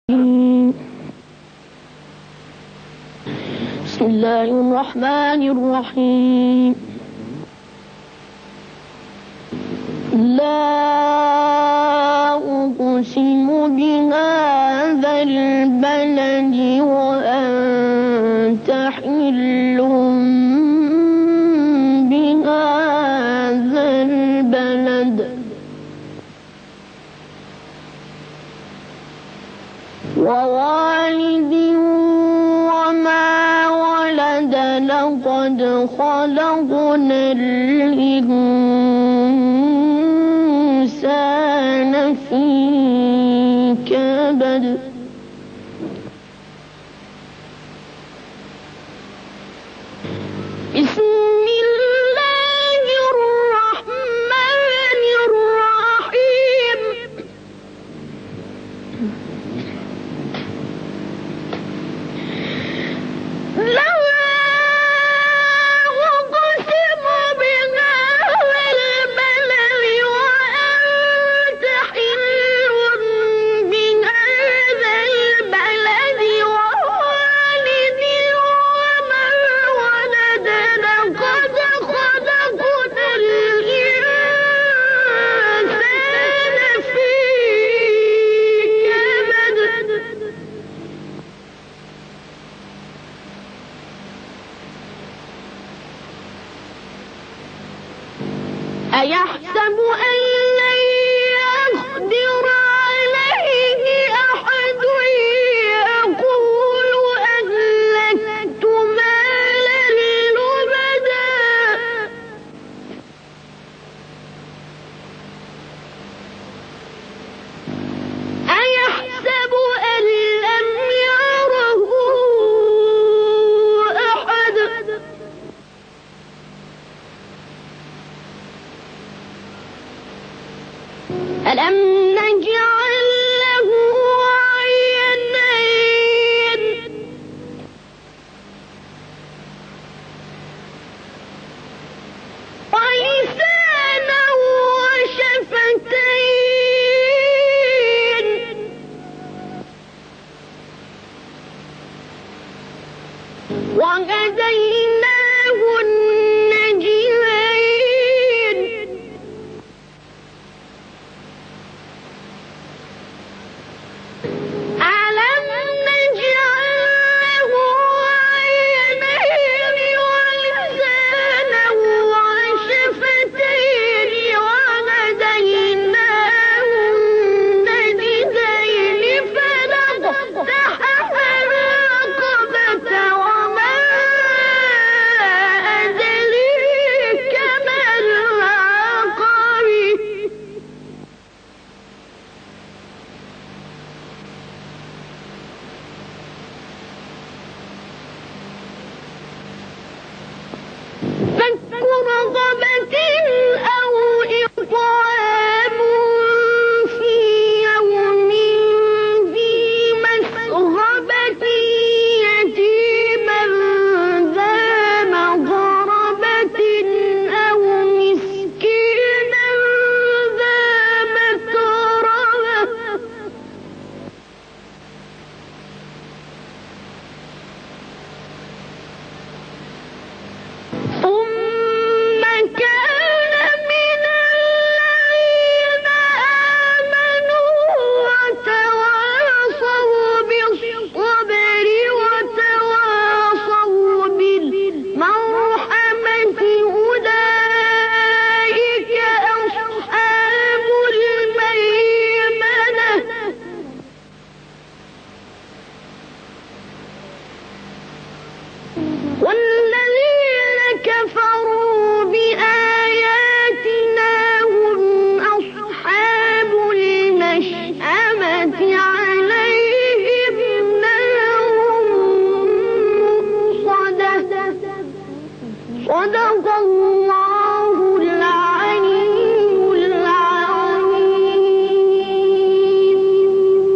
بسم الله الرحمن الرحيم. لا أقسم بهذا البلد وأنت حل بهذا البلد ووالد وما ولد لقد خلقنا الإنسان في كبد بسم الله الرحمن الرحيم. لا أقسم بهذا البلد وأنت حل بهذا البلد ووالد وما ولد لقد خلقنا الإنسان في كبد أيحسب أن لن يقدر عليه أحد يقول أهلكت مالا لبدا أيحسب أن لم يره أحد ألم نجعل له عينين ولسانا وشفتين وكذلك